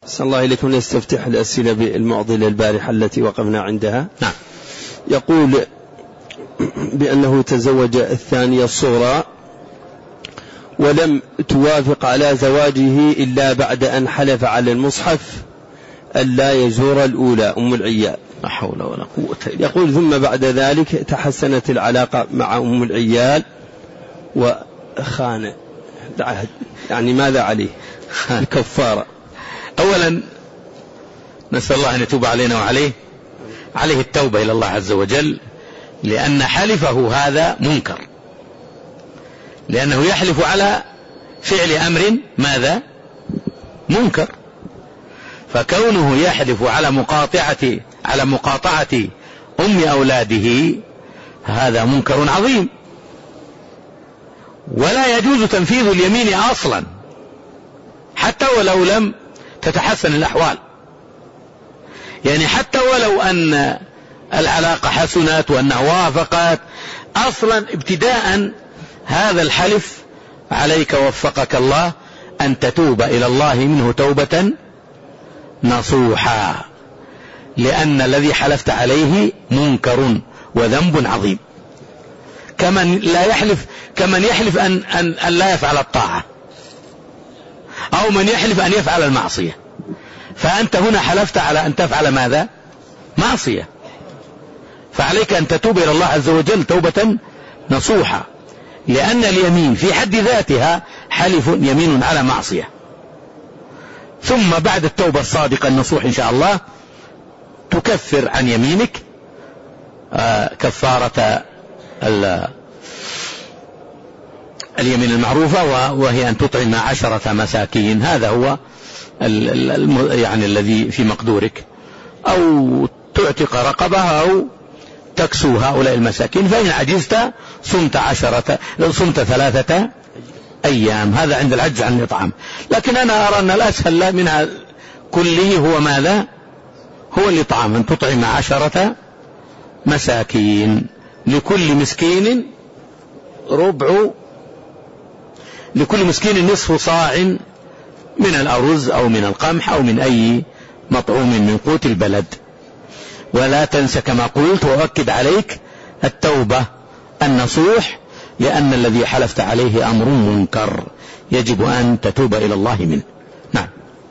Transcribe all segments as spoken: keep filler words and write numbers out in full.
صلى الله إليكم. نستفتح الأسئلة بالمعضلة البارحة التي وقفنا عندها. نعم. يقول بأنه تزوج الثانية الصغرى ولم توافق على زواجه إلا بعد أن حلف على المصحف ألا يزور الأولى أم العيال. لا حول ولا قوة إلا بالله. يقول ثم بعد ذلك تحسنت العلاقة مع أم العيال وخان العهد، يعني ماذا عليه الكفارة؟ أولا نسأل الله أن يتوب علينا وعليه، عليه التوبة إلى الله عز وجل، لأن حلفه هذا منكر، لأنه يحلف على فعل أمر ماذا؟ منكر. فكونه يحلف على مقاطعة على مقاطعة أم أولاده هذا منكر عظيم، ولا يجوز تنفيذ اليمين أصلا حتى ولو لم تتحسن الأحوال. يعني حتى ولو أن العلاقة حسنت وأنها وافقت، أصلا ابتداء هذا الحلف عليك وفقك الله أن تتوب إلى الله منه توبة نصوحا، لأن الذي حلفت عليه منكر وذنب عظيم. كمن لا يحلف كمن يحلف أن, أن, أن لا يفعل الطاعة، أو من يحلف أن يفعل المعصية. فأنت هنا حلفت على أن تفعل ماذا؟ معصية، فعليك أن تتوب إلى الله عز وجل توبة نصوحا، لأن اليمين في حد ذاتها حلف يمين على معصية. ثم بعد التوبة الصادقة النصوح إن شاء الله تكفر عن يمينك آه كفارة اليمين المعروفة، وهي أن تطعم عشرة مساكين. هذا هو يعني الذي في مقدورك، أو تعتق رقبة أو تكسو هؤلاء المساكين. فإن عجزت صمت عشرة صمت ثلاثة أيام، هذا عند العجز عن الإطعام. لكن أنا أرى أن الأسهل منها كله هو ماذا؟ هو الإطعام، أن تطعم عشرة مساكين، لكل مسكين ربع لكل مسكين نصف صاع من الأرز أو من القمح أو من أي مطعوم من قوت البلد. ولا تنسى كما قلت وأؤكد عليك التوبة النصوح، لأن الذي حلفت عليه أمر منكر يجب أن تتوب إلى الله منه. نعم.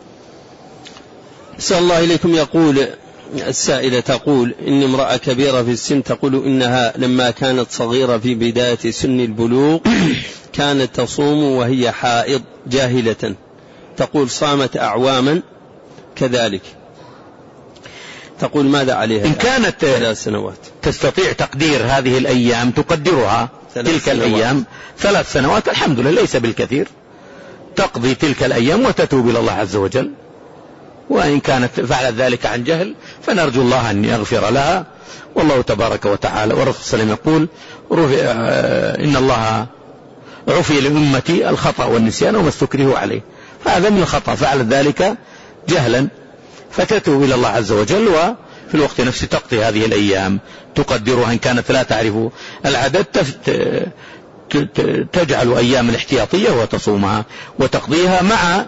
صلى الله إليكم. يقول السائلة تقول إن امرأة كبيرة في السن تقول إنها لما كانت صغيرة في بداية سن البلوغ كانت تصوم وهي حائض جاهلة، تقول صامت أعواما كذلك، تقول ماذا عليها؟ إن كانت ثلاث سنوات تستطيع تقدير هذه الأيام تقدرها تلك سنوات. الأيام ثلاث سنوات الحمد لله ليس بالكثير، تقضي تلك الأيام وتتوب إلى الله عز وجل. وإن كانت فعلت ذلك عن جهل فنرجو الله أن يغفر لها، والله تبارك وتعالى والرسول صلى الله عليه وسلم يقول إن الله عفي لأمتي الخطأ والنسيان وما استكرهوا عليه، فهذا من الخطأ، فعلت ذلك جهلا فتتوب إلى الله عز وجل، وفي الوقت نفسه تقضي هذه الأيام تقدرها. إن كانت لا تعرف العدد تجعل أيام الاحتياطية وتصومها وتقضيها مع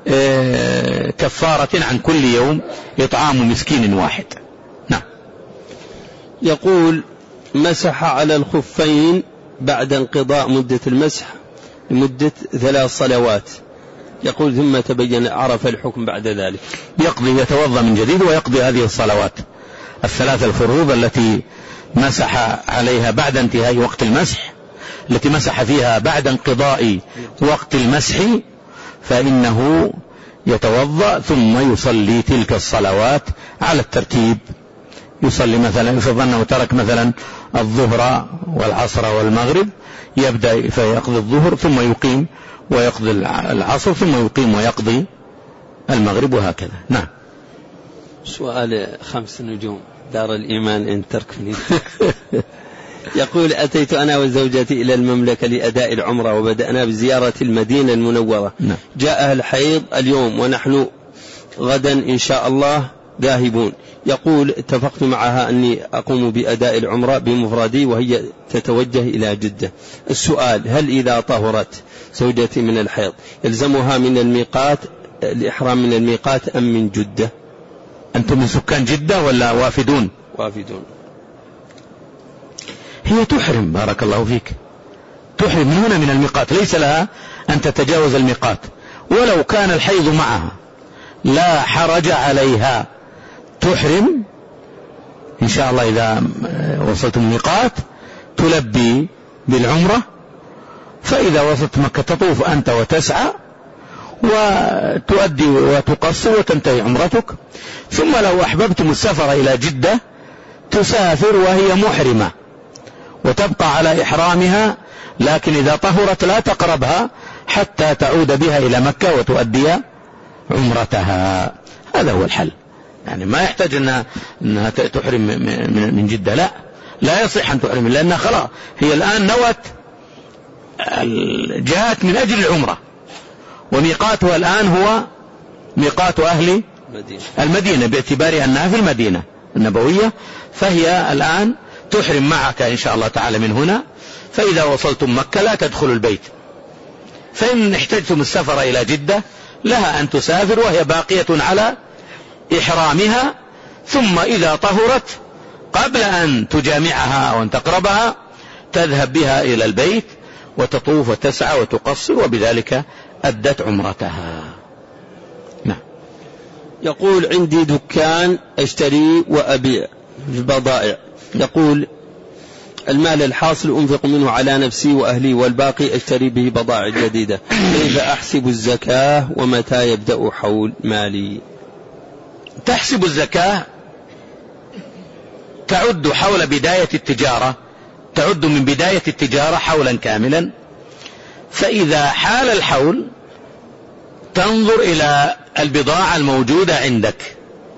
كفارة عن كل يوم إطعام مسكين واحد. نعم. يقول مسح على الخفين بعد انقضاء مدة المسح لمدة ثلاث صلوات، يقول ثم تبين عرف الحكم بعد ذلك. يقضي يتوضأ من جديد ويقضي هذه الصلوات الثلاث الفروض التي مسح عليها بعد انتهاء وقت المسح، التي مسح فيها بعد انقضاء وقت المسح، فإنه يتوضأ ثم يصلي تلك الصلوات على الترتيب. يصلي مثلا يفضل أنه ترك مثلا الظهر والعصر والمغرب، يبدأ فيقضي الظهر ثم يقيم ويقضي العصر ثم يقيم ويقضي المغرب وهكذا. نعم. سؤال خمس نجوم دار الإيمان إن تركني. يقول أتيت أنا وزوجتي إلى المملكة لأداء العمرة وبدأنا بزيارة المدينة المنورة. نعم. جاء الحيض اليوم ونحن غدا إن شاء الله ذاهبون. يقول اتفقت معها أني أقوم بأداء العمرة بمفردي وهي تتوجه إلى جدة. السؤال هل إذا طهرت زوجتي من الحيض يلزمها من الميقات الإحرام من الميقات أم من جدة؟ أنتم من سكان جدة ولا وافدون؟ وافدون. هي تحرم بارك الله فيك، تحرم من هنا من الميقات، ليس لها أن تتجاوز الميقات، ولو كان الحيض معها لا حرج عليها، تحرم إن شاء الله إذا وصلت الميقات تلبي بالعمرة، فإذا وصلت مكة تطوف أنت وتسعى وتؤدي وتقصر وتنتهي عمرتك. ثم لو أحببتم السفر إلى جدة تسافر وهي محرمة وتبقى على إحرامها، لكن إذا طهرت لا تقربها حتى تعود بها إلى مكة وتؤدي عمرتها. هذا هو الحل، يعني ما يحتاج أنها, أنها تحرم من جدة، لا لا يصح أن تحرم، لأنها خلاص هي الآن نوت جاءت من أجل العمرة، وميقاتها الآن هو ميقات أهل المدينة باعتبار أنها في المدينة النبوية، فهي الآن تحرم معك إن شاء الله تعالى من هنا. فإذا وصلتم مكة لا تدخلوا البيت، فإن احتجتم السفر إلى جدة لها أن تسافر وهي باقية على إحرامها، ثم إذا طهرت قبل أن تجامعها أو أن تقربها تذهب بها إلى البيت وتطوف وتسعى وتقصر، وبذلك أدت عمرتها. نعم. يقول عندي دكان أشتري وأبيع البضائع، يقول المال الحاصل أنفق منه على نفسي وأهلي والباقي أشتري به بضائع جديدة، كيف أحسب الزكاة ومتى يبدأ حول مالي؟ تحسب الزكاة تعد حول بداية التجارة، تعد من بداية التجارة حولا كاملا، فإذا حال الحول تنظر إلى البضاعة الموجودة عندك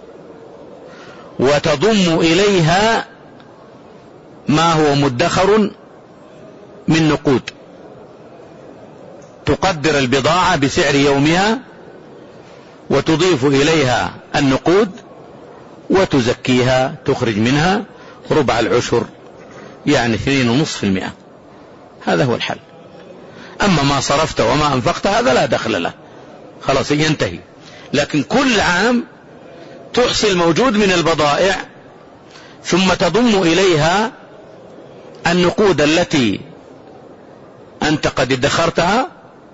وتضم إليها ما هو مدخر من نقود، تقدر البضاعة بسعر يومها وتضيف إليها النقود وتزكيها، تخرج منها ربع العشر يعني اثنين ونصف في المئة. هذا هو الحل. أما ما صرفت وما أنفقت هذا لا دخل له، خلاص ينتهي. لكن كل عام تحصي الموجود من البضائع ثم تضم إليها النقود التي أنت قد ادخرتها،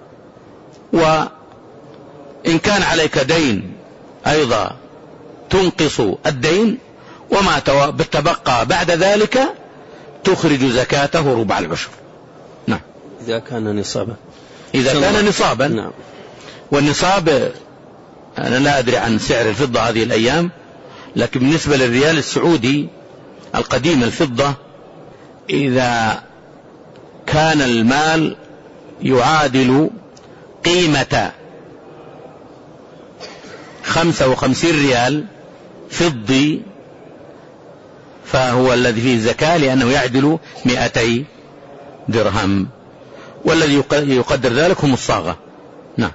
وإن كان عليك دين أيضا تنقص الدين، وما تبقى بعد ذلك تخرج زكاته ربع العشر. نعم. إذا كان نصابا، إذا كان نصابا. نعم. والنصاب أنا لا أدري عن سعر الفضة هذه الأيام، لكن بالنسبة للريال السعودي القديم الفضة إذا كان المال يعادل قيمة خمسة وخمسين ريال فضي فهو الذي فيه الزكاة، لأنه يعدل مئتي درهم، والذي يقدر ذلك هم الصاغة. نعم.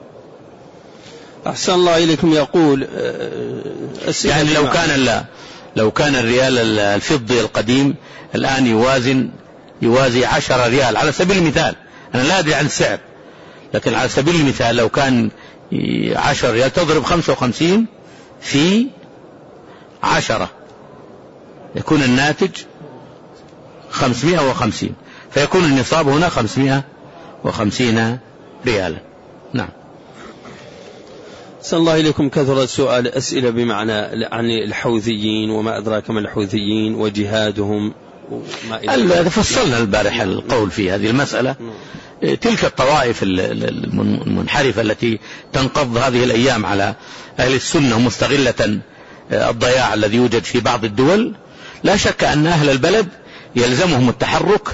أحسن الله إليكم. يقول يعني لو كان لو كان الريال الفضي القديم الآن يوازن يوازي عشرة ريال على سبيل المثال، أنا لا أدري عن السعر، لكن على سبيل المثال لو كان عشرة ريال تضرب خمسة وخمسين في عشرة يكون الناتج خمسمائة وخمسين، فيكون النصاب هنا خمسمائة وخمسين ريالا. نعم. أحسن الله إليكم. كثرت سؤال أسئلة بمعنى عن الحوثيين وما أدراك ما الحوثيين وجهادهم وما إلى فصلنا البارحة القول في هذه المسألة. تلك الطوائف المنحرفة التي تنقض هذه الأيام على أهل السنة مستغلة الضياع الذي يوجد في بعض الدول، لا شك أن أهل البلد يلزمهم التحرك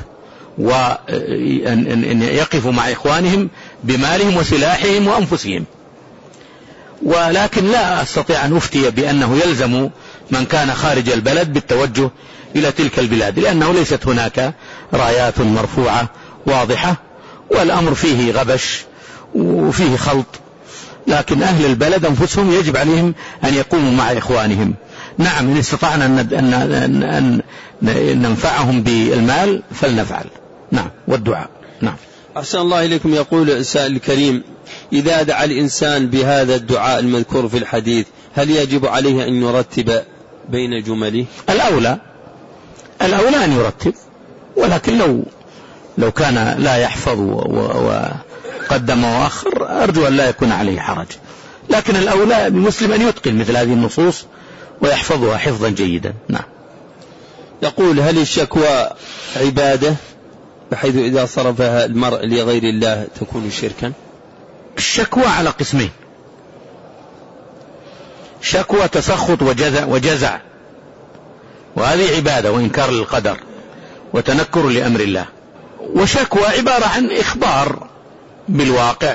وأن يقفوا مع إخوانهم بمالهم وسلاحهم وأنفسهم، ولكن لا أستطيع أن أفتي بأنه يلزم من كان خارج البلد بالتوجه إلى تلك البلاد، لأنه ليست هناك رايات مرفوعة واضحة، والأمر فيه غبش وفيه خلط. لكن أهل البلد أنفسهم يجب عليهم أن يقوموا مع إخوانهم. نعم، إن استطعنا أن ننفعهم بالمال فلنفعل. نعم، والدعاء. نعم. أحسن الله إليكم. يقول السائل الكريم: إذا دعا الإنسان بهذا الدعاء المذكور في الحديث هل يجب عليه أن يرتب بين جمله؟ الأولى الأولى أن يرتب، ولكن لو لو كان لا يحفظ وقدم وأخر أرجو أن لا يكون عليه حرج، لكن الأولى المسلم أن يتقن مثل هذه النصوص ويحفظها حفظا جيدا. نعم. يقول: هل الشكوى عبادة بحيث إذا صرفها المرء لغير الله تكون شركا؟ الشكوى على قسمين: شكوى تسخط وجزع, وجزع وهذه عبادة وإنكار للقدر وتنكر لأمر الله، وشكوى عبارة عن إخبار بالواقع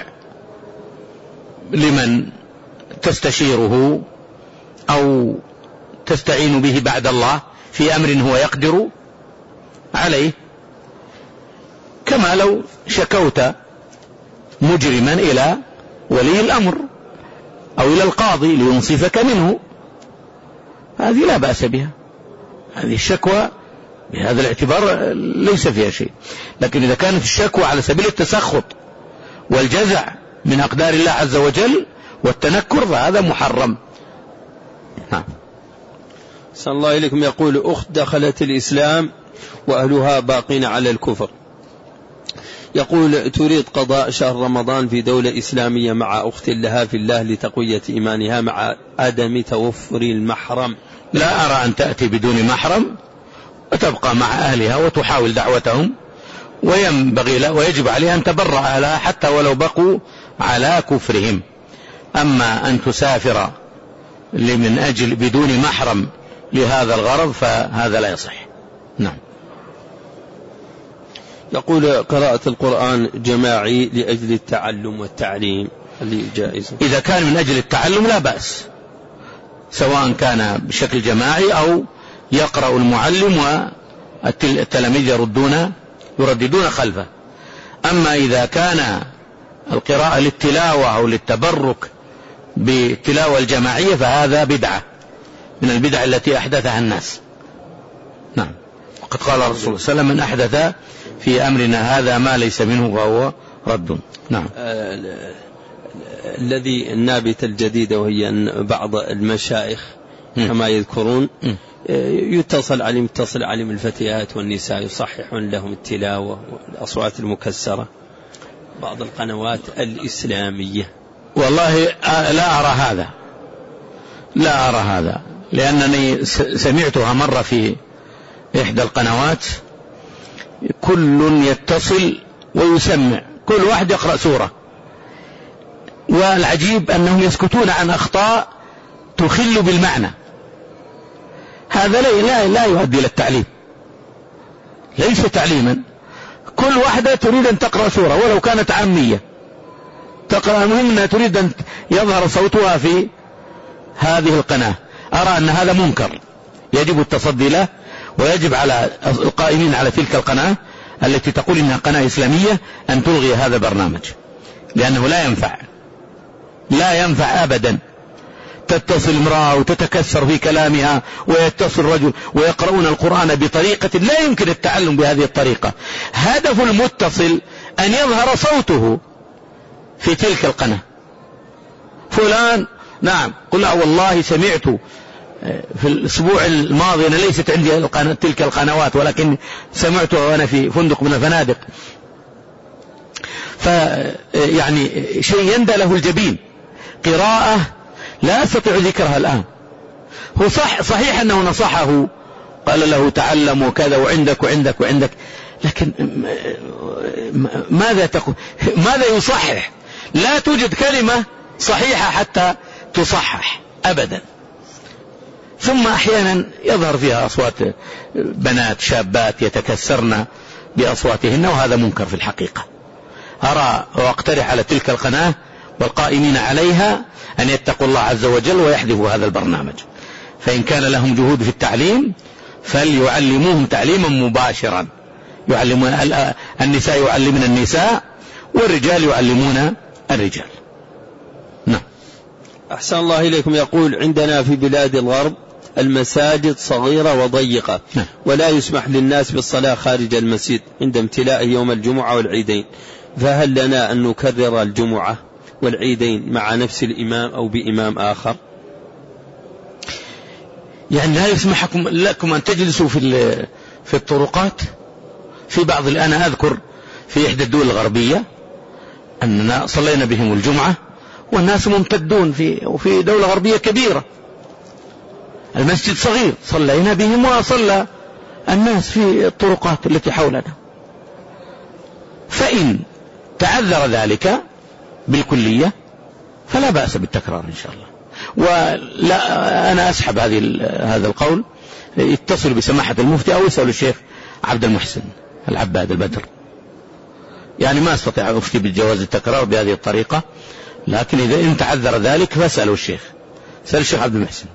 لمن تستشيره أو تستعين به بعد الله في أمر هو يقدر عليه، كما لو شكوت مجرما إلى ولي الأمر أو إلى القاضي لينصفك منه، هذه لا بأس بها، هذه الشكوى بهذا الاعتبار ليس فيها شيء. لكن إذا كانت الشكوى على سبيل التسخط والجزع من أقدار الله عز وجل والتنكر فهذا محرم. نعم. صلى الله إليكم. يقول: أخت دخلت الإسلام وأهلها باقين على الكفر، يقول تريد قضاء شهر رمضان في دولة إسلامية مع أخت لها في الله لتقوية إيمانها مع عدم توفر المحرم. لا أرى أن تأتي بدون محرم وتبقى مع أهلها وتحاول دعوتهم، وينبغي لا ويجب عليها أن تبرأ أهلها حتى ولو بقوا على كفرهم. أما أن تسافر لمن أجل بدون محرم لهذا الغرض فهذا لا يصح. نعم. يقول: قراءة القرآن جماعي لأجل التعلم والتعليم اللي جائز؟ إذا كان من أجل التعلم لا بأس، سواء كان بشكل جماعي أو يقرأ المعلم والتلاميذ يردون يرددون خلفه. أما إذا كان القراءة للتلاوة أو للتبرك بالتلاوة الجماعية فهذا بدعة من البدع التي أحدثها الناس. نعم. وقد قال الرسول صلى الله عليه وسلم: من أحدث في أمرنا هذا ما ليس منه فهو رد. نعم. الذي النابت الجديدة وهي أن بعض المشايخ كما يذكرون يتصل عليهم يتصل عليهم الفتيات والنساء يصححون لهم التلاوة والأصوات المكسرة، بعض القنوات الإسلامية. والله لا أرى هذا، لا أرى هذا، لأنني سمعتها مرة في إحدى القنوات، كل يتصل ويسمع، كل واحد يقرأ سورة، والعجيب أنهم يسكتون عن أخطاء تخل بالمعنى. هذا لا لا يؤدي إلى التعليم، ليس تعليما. كل واحدة تريد أن تقرأ سورة ولو كانت عامية تقرأ، المهم أنها تريد أن يظهر صوتها في هذه القناة. أرى أن هذا منكر يجب التصدي له، ويجب على القائمين على تلك القناة التي تقول إنها قناة إسلامية أن تلغي هذا البرنامج، لأنه لا ينفع، لا ينفع أبدا. تتصل امرأة وتتكسر في كلامها، ويتصل رجل ويقرؤون القرآن بطريقة لا يمكن التعلم بهذه الطريقة. هدف المتصل أن يظهر صوته في تلك القناة. فلان نعم قل والله سمعت في الأسبوع الماضي، أنا ليست عندي القناة تلك القنوات ولكن سمعتها وأنا في فندق من الفنادق، فيعني شيء يندى له الجبين، قراءة لا أستطيع ذكرها الآن. هو صح صحيح أنه نصحه قال له تعلم وكذا وعندك وعندك وعندك، لكن ماذا تقول؟ ماذا يصحح؟ لا توجد كلمة صحيحة حتى تصحح أبدا. ثم أحيانا يظهر فيها أصوات بنات شابات يتكسرن بأصواتهن، وهذا منكر في الحقيقة. أرى وأقترح على تلك القناة والقائمين عليها أن يتقوا الله عز وجل ويحذفوا هذا البرنامج، فإن كان لهم جهود في التعليم فليعلموهم تعليما مباشرا، يعلمون النساء يعلمون النساء والرجال يعلمون الرجال. نعم. أحسن الله إليكم. يقول: عندنا في بلاد الغرب المساجد صغيرة وضيقة، ولا يسمح للناس بالصلاة خارج المسجد عند امتلائه يوم الجمعة والعيدين، فهل لنا أن نكرر الجمعة والعيدين مع نفس الإمام أو بإمام آخر؟ يعني لا يسمح لكم أن تجلسوا في في الطرقات. في بعض الآن أذكر في إحدى الدول الغربية أننا صلينا بهم الجمعة والناس ممتدون في وفي دولة غربية كبيرة، المسجد صغير، صلينا بهم وصلى الناس في الطرقات التي حولنا. فإن تعذر ذلك بالكلية فلا بأس بالتكرار إن شاء الله. ولا أنا أسحب هذه هذا القول، يتصل بسماحة المفتي أو يسأل الشيخ عبد المحسن العباد البدر. يعني ما استطيع أن أفتي بالجواز التكرار بهذه الطريقة، لكن إذا إن تعذر ذلك فاسألوا الشيخ، سأل الشيخ عبد المحسن.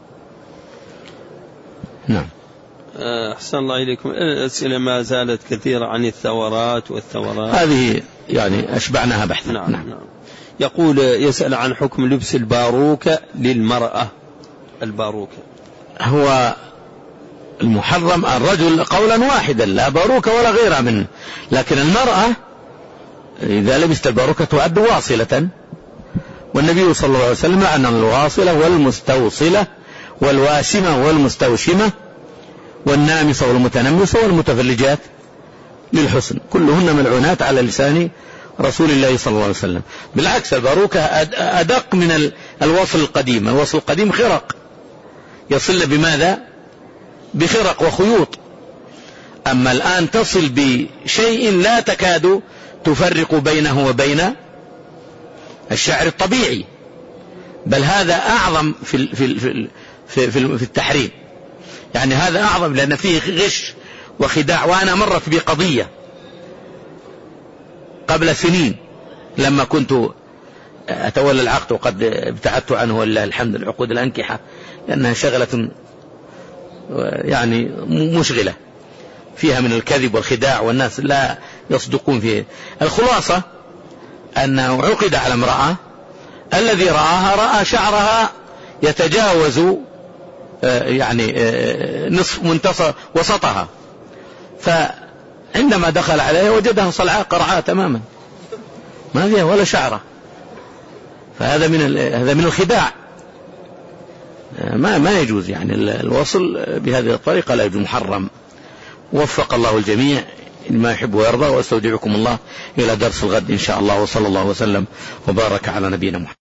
نعم. أحسن الله إليكم. الأسئلة ما زالت كثيرة عن الثورات والثورات، هذه يعني أشبعناها بحثا. نعم. نعم. نعم. يقول يسأل عن حكم لبس الباروكة للمرأة. الباروكة هو المحرم الرجل قولا واحدا، لا باروكة ولا غيرها منه، لكن المرأة إذا لبست الباروكة تؤد واصلة، والنبي صلى الله عليه وسلم لعن الواصلة والمستوصلة والواشمة والمستوشمة والنامصة والمتنمصة والمتفلجات للحسن، كلهن ملعونات على لسان رسول الله صلى الله عليه وسلم. بالعكس الباروكة أدق من الوصل القديم. الوصل القديم خرق، يصل بماذا؟ بخرق وخيوط. أما الآن تصل بشيء لا تكاد تفرق بينه وبين الشعر الطبيعي، بل هذا أعظم في في في في التحريم. يعني هذا أعظم لأن فيه غش وخداع. وأنا مرت بي قضية قبل سنين لما كنت أتولى العقد، وقد ابتعدت عنه ولله الحمد، العقود الأنكحة، لأنها شغلة يعني مشغلة فيها من الكذب والخداع، والناس لا يصدقون فيه. الخلاصة أنه عقد على امرأة، الذي رآها رأى شعرها يتجاوز يعني نصف منتصف وسطها، فعندما دخل عليها وجدها صلعاء قرعاء تماما ما فيها ولا شعرة. فهذا من هذا من الخداع، ما ما يجوز. يعني الوصل بهذه الطريقة لا يجوز، محرم. وفق الله الجميع لما يحب ويرضى. واستودعكم الله إلى درس الغد إن شاء الله، وصلى الله وسلم وبارك على نبينا محمد.